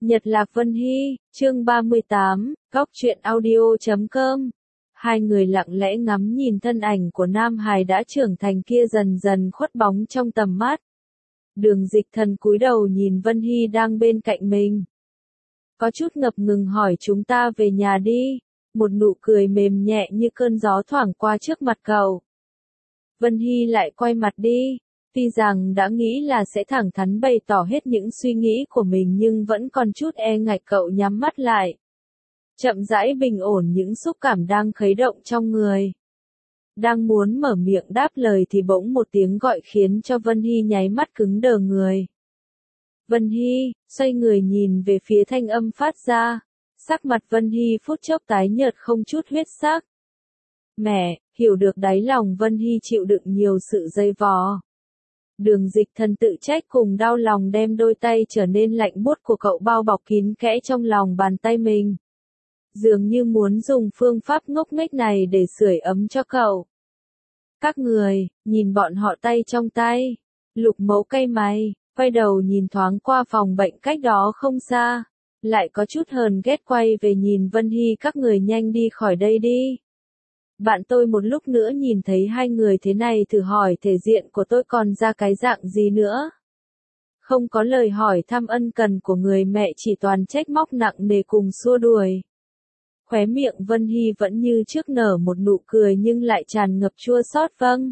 Nhật Lạc Vân Hy, chương 38, góc truyện audio.com. Hai người lặng lẽ ngắm nhìn thân ảnh của Nam Hải đã trưởng thành kia dần dần khuất bóng trong tầm mắt. Đường Dịch Thần cúi đầu nhìn Vân Hy đang bên cạnh mình. Có chút ngập ngừng hỏi chúng ta về nhà đi. Một nụ cười mềm nhẹ như cơn gió thoảng qua trước mặt cậu. Vân Hy lại quay mặt đi. Tuy rằng đã nghĩ là sẽ thẳng thắn bày tỏ hết những suy nghĩ của mình nhưng vẫn còn chút e ngại. Cậu nhắm mắt lại. Chậm rãi bình ổn những xúc cảm đang khuấy động trong người. Đang muốn mở miệng đáp lời thì bỗng một tiếng gọi khiến cho Vân Hy nháy mắt cứng đờ người. Vân Hy, xoay người nhìn về phía thanh âm phát ra. Sắc mặt Vân Hy phút chốc tái nhợt không chút huyết sắc. Mẹ, hiểu được đáy lòng Vân Hy chịu đựng nhiều sự dây vò. Đường Dịch Thần tự trách cùng đau lòng đem đôi tay trở nên lạnh buốt của cậu bao bọc kín kẽ trong lòng bàn tay mình. Dường như muốn dùng phương pháp ngốc nghếch này để sưởi ấm cho cậu. Các người, nhìn bọn họ tay trong tay. Lục Mẫu cay mày, quay đầu nhìn thoáng qua phòng bệnh cách đó không xa. Lại có chút hờn ghét quay về nhìn Vân Hy, các người nhanh đi khỏi đây đi. Bạn tôi một lúc nữa nhìn thấy hai người thế này thử hỏi thể diện của tôi còn ra cái dạng gì nữa. Không có lời hỏi thăm ân cần của người mẹ, chỉ toàn trách móc nặng nề cùng xua đuổi. Khóe miệng Vân Hy vẫn như trước nở một nụ cười nhưng lại tràn ngập chua xót. Vâng.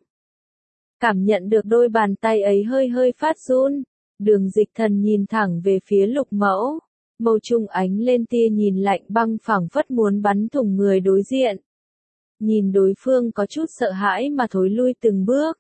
Cảm nhận được đôi bàn tay ấy hơi hơi phát run. Đường Dịch Thần nhìn thẳng về phía Lục Mẫu. Mâu trung ánh lên tia nhìn lạnh băng phảng phất muốn bắn thủng người đối diện. Nhìn đối phương có chút sợ hãi mà thối lui từng bước.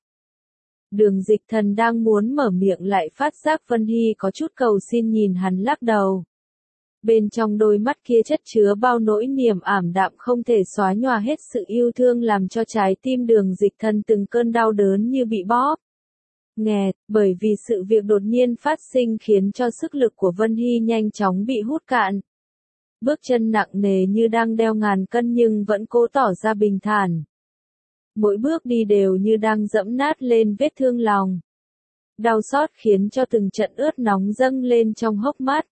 Đường Dịch Thần đang muốn mở miệng lại phát giác Vân Hy có chút cầu xin nhìn hắn lắc đầu. Bên trong đôi mắt kia chất chứa bao nỗi niềm ảm đạm không thể xóa nhòa hết sự yêu thương làm cho trái tim Đường Dịch Thần từng cơn đau đớn như bị bóp. Nghẹt, bởi vì sự việc đột nhiên phát sinh khiến cho sức lực của Vân Hy nhanh chóng bị hút cạn. Bước chân nặng nề như đang đeo ngàn cân nhưng vẫn cố tỏ ra bình thản. Mỗi bước đi đều như đang dẫm nát lên vết thương lòng. Đau xót khiến cho từng trận ướt nóng dâng lên trong hốc mắt.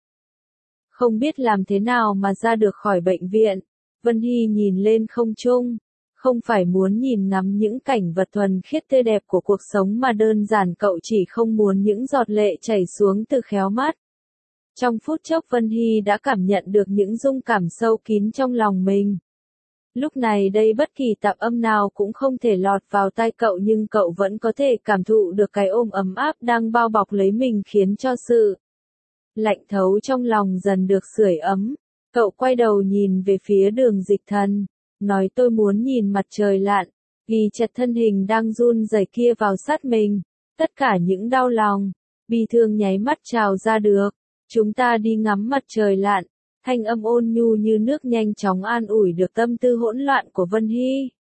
Không biết làm thế nào mà ra được khỏi bệnh viện, Vân Hy nhìn lên không trung. Không phải muốn nhìn ngắm những cảnh vật thuần khiết tươi đẹp của cuộc sống mà đơn giản cậu chỉ không muốn những giọt lệ chảy xuống từ khéo mắt. Trong phút chốc Vân Hy đã cảm nhận được những rung cảm sâu kín trong lòng mình. Lúc này đây bất kỳ tạp âm nào cũng không thể lọt vào tai cậu nhưng cậu vẫn có thể cảm thụ được cái ôm ấm áp đang bao bọc lấy mình khiến cho sự lạnh thấu trong lòng dần được sưởi ấm. Cậu quay đầu nhìn về phía Đường Dịch Thần, nói tôi muốn nhìn mặt trời lặn, ghi chặt thân hình đang run rẩy kia vào sát mình. Tất cả những đau lòng, bi thương nháy mắt trào ra được. Chúng ta đi ngắm mặt trời lặn. Thanh âm ôn nhu như nước nhanh chóng an ủi được tâm tư hỗn loạn của Vân Hy.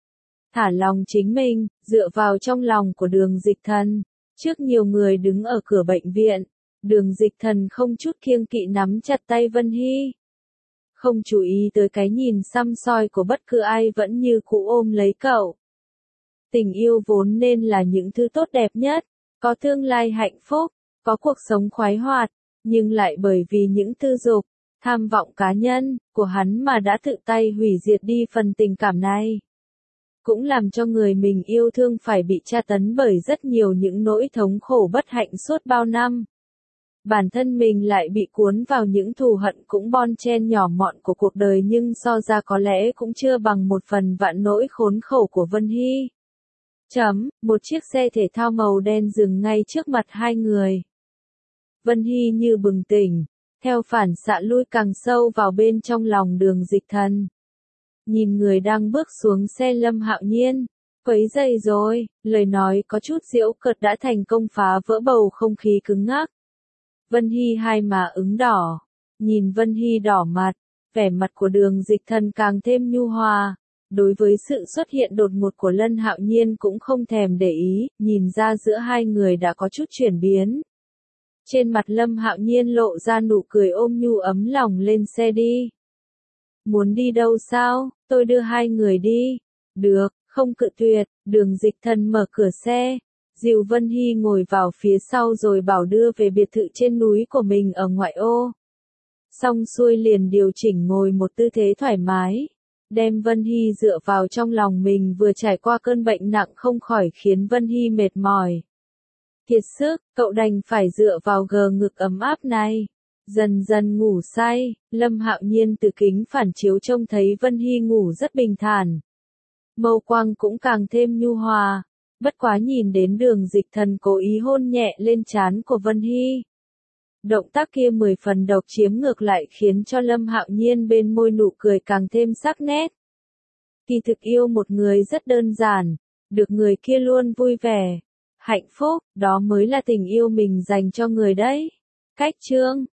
Thả lòng chính mình, dựa vào trong lòng của Đường Dịch Thần. Trước nhiều người đứng ở cửa bệnh viện, Đường Dịch Thần không chút kiêng kỵ nắm chặt tay Vân Hy. Không chú ý tới cái nhìn săm soi của bất cứ ai, vẫn như cũ ôm lấy cậu. Tình yêu vốn nên là những thứ tốt đẹp nhất, có tương lai hạnh phúc, có cuộc sống khoái hoạt, nhưng lại bởi vì những tư dục, tham vọng cá nhân của hắn mà đã tự tay hủy diệt đi phần tình cảm này. Cũng làm cho người mình yêu thương phải bị tra tấn bởi rất nhiều những nỗi thống khổ bất hạnh suốt bao năm. Bản thân mình lại bị cuốn vào những thù hận cũng bon chen nhỏ mọn của cuộc đời nhưng so ra có lẽ cũng chưa bằng một phần vạn nỗi khốn khổ của Vân Hy. Một chiếc xe thể thao màu đen dừng ngay trước mặt hai người. Vân Hy như bừng tỉnh, theo phản xạ lui càng sâu vào bên trong lòng Đường Dịch Thần. Nhìn người đang bước xuống xe Lâm Hạo Nhiên, quấy dày rồi, lời nói có chút giễu cợt đã thành công phá vỡ bầu không khí cứng ngắc. Vân Hy hai má ửng đỏ, nhìn Vân Hy đỏ mặt, vẻ mặt của Đường Dịch Thần càng thêm nhu hòa. Đối với sự xuất hiện đột ngột của Lâm Hạo Nhiên cũng không thèm để ý, nhìn ra giữa hai người đã có chút chuyển biến. Trên mặt Lâm Hạo Nhiên lộ ra nụ cười ôm nhu ấm lòng. Lên xe đi. Muốn đi đâu sao, tôi đưa hai người đi. Được, không cự tuyệt. Đường Dịch Thần mở cửa xe, dìu Vân Hy ngồi vào phía sau rồi bảo đưa về biệt thự trên núi của mình ở ngoại ô. Xong xuôi liền điều chỉnh ngồi một tư thế thoải mái. Đem Vân Hy dựa vào trong lòng mình, vừa trải qua cơn bệnh nặng không khỏi khiến Vân Hy mệt mỏi. Kiệt sức, cậu đành phải dựa vào gờ ngực ấm áp này. Dần dần ngủ say, Lâm Hạo Nhiên từ kính phản chiếu trông thấy Vân Hy ngủ rất bình thản. Mâu quang cũng càng thêm nhu hòa. Bất quá nhìn đến Đường Dịch Thần cố ý hôn nhẹ lên trán của Vân Hy. Động tác kia 10 phần độc chiếm, ngược lại khiến cho Lâm Hạo Nhiên bên môi nụ cười càng thêm sắc nét. Kỳ thực yêu một người rất đơn giản, được người kia luôn vui vẻ, hạnh phúc, đó mới là tình yêu mình dành cho người đấy. Cách chương